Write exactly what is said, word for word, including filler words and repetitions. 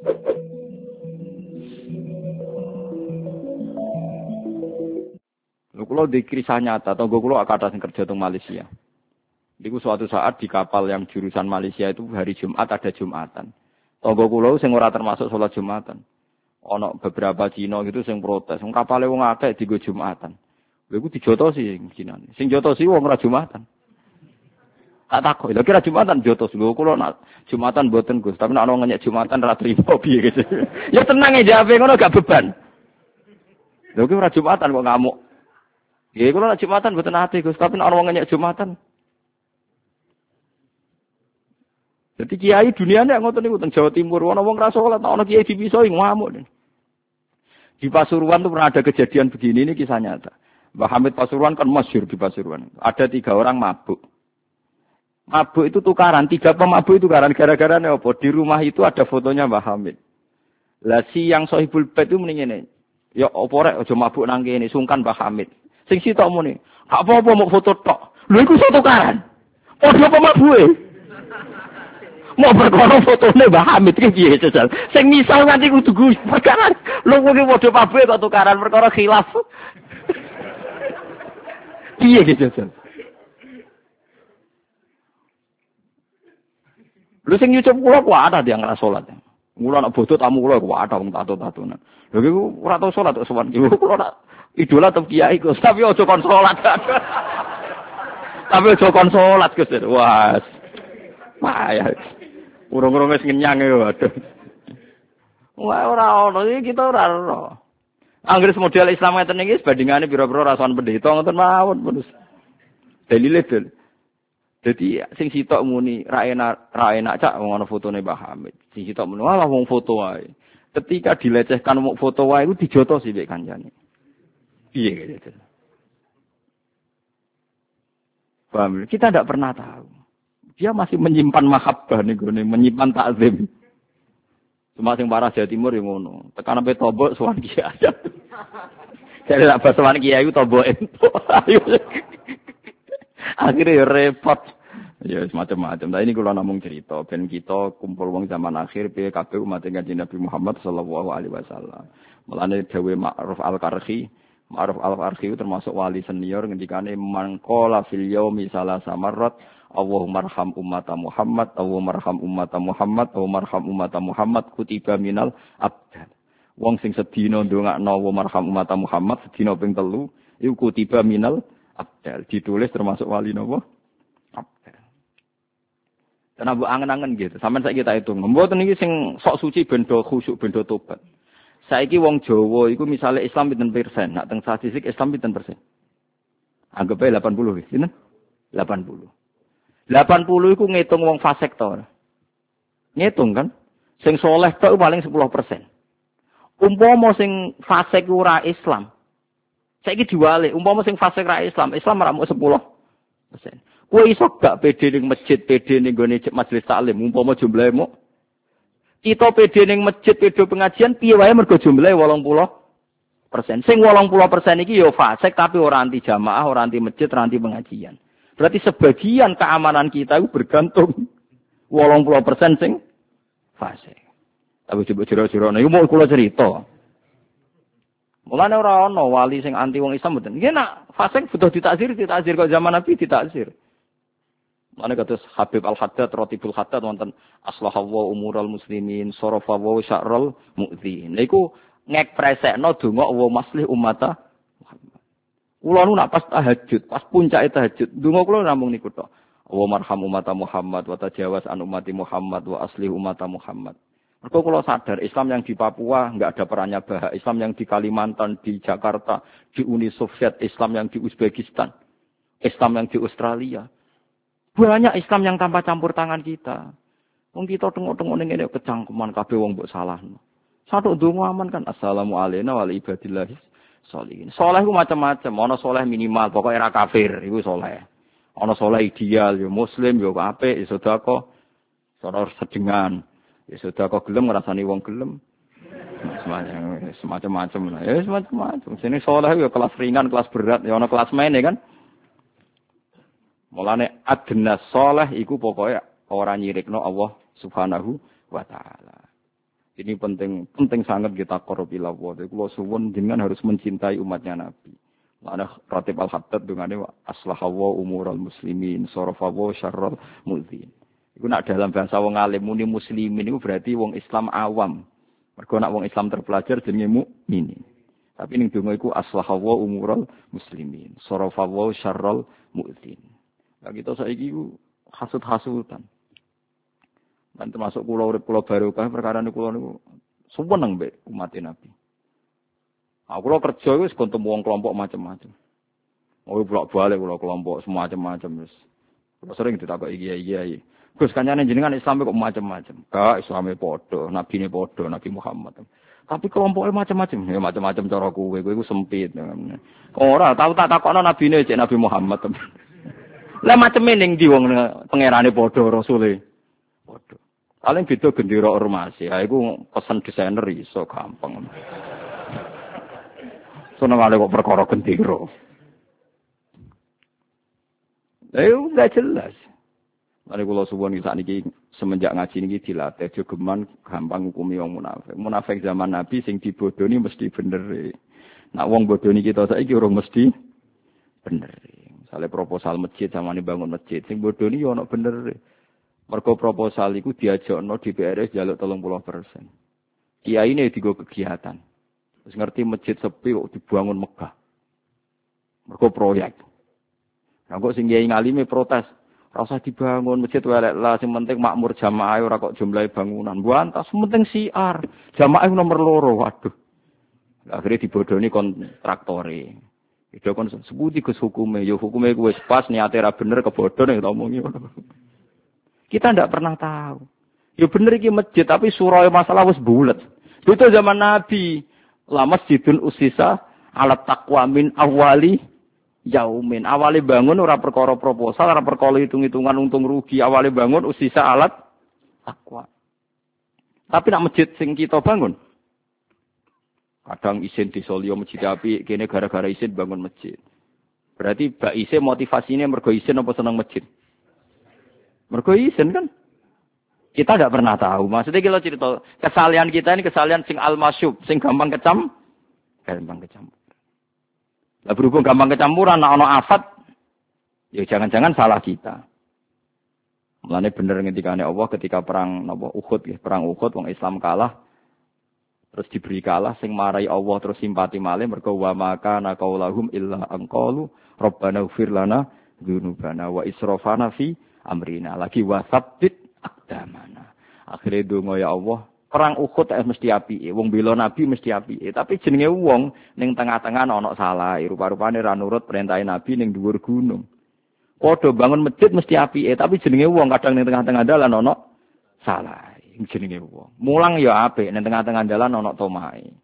Lho kula di kisah nyata, tangga kula kathah sing kerja teng Malaysia. Niku suatu saat di kapal yang jurusan Malaysia itu hari Jumat ada Jumatan. Tangga kula sing ora termasuk salat Jumatan. Ana beberapa Cina gitu sing protes, wong kapale wong akeh dienggo Jumatan. Lha iku dijotosi sing Cinane. Sing jotosi wong ora Jumatan. Tak takok, lha kira Jumatan jotos lho kula nak Jumatan mboten Gus, tapi nek ana ngenyek Jumatan ra trimo piye gitu. Ya tenang e jawabe ngono gak beban. Lha ki ora Jumatan kok ngamuk. Ya kula nek Jumatan mboten ati Gus, tapi nek ana wong ngenyek Jumatan. Jadi kiai duniane ngoten niku teng Jawa Timur, ana wong ra salat, ana kiai dipisoi ngamuk. Di Pasuruan tuh pernah ada kejadian begini, ini kisah nyata. Mbah Hamid Pasuruan kan masyhur di Pasuruan. Ada tiga orang mabuk. Mabuk itu tukaran, tiga pemabuk itu tukaran gara-gara apa? Di rumah itu ada fotonya Mbah Hamid. Lah si yang Sohibul Bait itu mending ngene. Ya apa rek aja mabuk nang kene, sungkan Mbah Hamid. Sing sitok muni, gak apa-apa mau foto tok. Lho iku tukaran. Padha pemabuke. Mau berkono fotone Mbah Hamid iki piye jajal. Sing misal nganti kudu perkara lho kuwi padha pabuke kok tukaran perkara khilaf. Piye iki jajal. Lho sing nyucup kula ku ada yang ora salat. Mula nek bodho tamu kula ku ada wong tato-tatonan. Lho iku ora tau salat kok sowan iki. Kula ora idola tetep kiai Gus, tapi aja kon salat. Tapi aja kon salat Gus. Wah. Wah ya. Urung-urung wis ngenyang ya waduh. Wah ora ono iki kita ora ora. Anggere model Islam ngeten iki bandingane pira-pira rasawan pendeta ngoten mawon terus. Dalile dal. Dadi sing sitok muni ra enak ra enak cak wong ana fotone Mbah Hamid. Sing sitok muni walah wong foto wae. Ketika dilecehkan wong foto wae iku dijotos iki kancane. Piye gitu. Paham? Kita tidak pernah tahu. Dia masih menyimpan mahabbah nih, menyimpan takzim. Cuma sing parah Jawa Timur yang ngono. Tekan sampai tobok sowan kiai. Jadi tak bahas sowan kiai tobok ento. Akhirnya ya repot. Ya semacam-macam. Nah ini kalau namung cerita, ben kita kumpul wong zaman akhir P K B umat Kanjeng Nabi Muhammad sallallahu alaihi wasallam. Mulane dawuh Ma'ruf Al-Qarhi, Ma'ruf Al-Qarhi termasuk wali senior ngendikane mangqala fil yaumi salasa marrat Allahumma arham ummata Muhammad, Allahumma arham ummata Muhammad, Allahumma arham ummata Muhammad kutiba minal abdal. Wong sing sedina ndongakno Allahumma arham ummata Muhammad sedina ping telu iku kutiba minal abdal, ditulis termasuk wali napa? Abdal. Dan abu angen-angen gitu. Sampeyan saiki tak hitung. Mboten iki sing sok suci ben do khusyuk ben do tobat. Saiki wong Jawa iku misale Islam pinten persen? Nak teng statistik Islam pinten persen? Anggap ae delapan puluh wis, sinten? delapan puluh. delapan puluh iku ngitung wong fasik to. Ngitung kan? Sing soleh tok paling sepuluh persen. Umpama sing fasik ora Islam. Saiki diwalik, umpama sing fasik ra Islam, Islam ora mung sepuluh persen. Kowe iso gak pede ning masjid, pede ning gone majelis taklim, umpama jumlahe mu. Kita pede ning masjid, pede pengajian piye wae mergo jumlahe wolung puluh persen. Sing wolung puluh persen iki ya fasik tapi ora anti jamaah, ora anti masjid, ora anti pengajian. Berarti sebagian keamanan kita itu bergantung wolong puluh persen sing fase. Tapi coba jero-jero niku mau kula cerita. Mulane ora ana wali sing anti wong Islam mboten. Nggih nak fase butuh ditakzir, ditakzir kok zaman Nabi ditakzir. Mulane kados Habib Al-Haddad Ratibul Haddad wonten aslahallahu umural muslimin sarafa wa syarrul mu'dhin. Niku ngekpresekno donga wa maslih ummata kula nu nak pas tahajud, pas puncake tahajud, donga kula namung niku tok. Wa marham ummata Muhammad wa tajawaz an ummati Muhammad wa aslih ummata Muhammad. Mergo kula sadar Islam yang di Papua enggak ada perannya Bahak, Islam yang di Kalimantan, di Jakarta, di Uni Soviet, Islam yang di Uzbekistan, Islam yang di Australia. Banyak Islam yang tanpa campur tangan kita. Wong kita tengok-tengok ning ngene kecangkeman kabeh wong mbok salahno. Satu donga aman kan assalamu alayna wa ala ibadillah sholihin. Soleh itu macam-macam. Ono soleh minimal, pokoknya era kafir, itu soleh. Ono soleh ideal, ya muslim, ya apik, ya sedekah, soror sedengan, ya sedekah gelem ngrasani wong gelem. Semacam-macam lah. Ya semacam-macam. Sini soleh ya kelas ringan, kelas berat, ya ono kelas main ya kan. Mulane adna soleh iku pokoknya orang nyirikno Allah Subhanahu wa taala. Ini penting penting sangat kita korup ila Allah. Kulo suwun jenengan harus mencintai umatnya Nabi. Ana Ratib Al-Haddad dungane aslahawa umural muslimin, sarafawa syarral mudzin. Iku nak dalam bahasa wong alim muni muslimin iku berarti wong Islam awam. Mergo nak wong Islam terpelajar jenenge mukmin. Tapi ning donga iku aslahawa umural muslimin, sarafawa syarral mudzin. Lah kita saiki iku hasud-hasutan. Dan termasuk kula urip kula barokah perkara niku kula niku seneng mbek umat Nabi. Aku kula kerja wis ketemu wong kelompok macam-macam. Oh bolak-balik kula kelompok semacam-macam wis. Kula sering ditakoki iya-iya. Gus kancane jenengan Islam kok macam-macam. Gak Islame padha, nabine padha, Nabi Muhammad. Tapi kelompoknya macam-macam. Ya macam-macam cara kowe, kowe iku sempit. Ora tau tak takokno nabine cek Nabi Muhammad. Lah maceme ning ndi wong pangerane padha rasule. Padha. Paling beda gendera ormas ya, iku pesan desainer iso gampang. Sono kali kok perkara gendera. Eh enggak jelas. Mari kula suwun iki sakniki semenjak ngaji niki dilatih jogeman gampang ngukumi wong munafik. Munafik zaman Nabi sing dibodoni mesti bener. Nak wong bodoni kita saiki urung mesti bener. Misale proposal masjid zamane bangun masjid sing bodoni yo ana bener. Mergo proposal iku diajakno D P R njaluk telung puluh persen. Kiyaine digo kegiatan. Wis ngerti masjid sepi kok dibangun megah. Mergo proyek. Nah kok sing kiai ngalime protes, ora usah dibangun masjid welek lah, sing penting makmur jamaah ora kok jumlahe bangunan. Buantas penting siar. Jamaah nomor loro, waduh. Akhirnya dibodoni kontraktore. Itu kon sebuti Gus hukume, yo hukume wis pas niate ra bener kebodhon nek omongi ngono. Kita ndak pernah tahu. Ya bener iki masjid tapi surah masalah wis bulet. Itu zaman Nabi. La masjidun usisa ala taqwa min awali yaumin. Awali bangun ora perkara proposal, ora perkara hitung-hitungan untung rugi. Awali bangun usisa alat taqwa. Tapi nak masjid sing kita bangun. Kadang isin di Solio masjid api, kene gara-gara isin bangun masjid. Berarti bak isin motivasinya mergo isin apa seneng masjid? Mergo isin kan? Kita tidak pernah tahu. Maksudnya kita cerita, kesalahan kita ini kesalahan sing al-masyub, sing gampang kecam, gampang kecampur. Lah berhubung gampang kecampuran, ana ana afat, ya jangan-jangan salah kita. Mulane bener ngendikane Allah ketika perang napa Uhud, ya, perang Uhud wong Islam kalah, terus diberi kalah, sing marai Allah terus simpati malih mergo wa maka naqaulahum illa anqalu rabbana ighfir lana dzunubana wa israfana fi amrina lagi wasabbit akdamana. Akhire donga ya Allah, perang Uhud eh mesti apike, wong bela Nabi mesti apike, tapi jenenge wong ning tengah-tengah ana salah, rupa-rupane ra nurut perintah Nabi ning dhuwur gunung. Padha bangun masjid mesti apike, tapi jenenge wong kadang ning tengah-tengah dalan ana salah, jenenge wong. Mulang ya apik ning tengah-tengah dalan ana tomahe.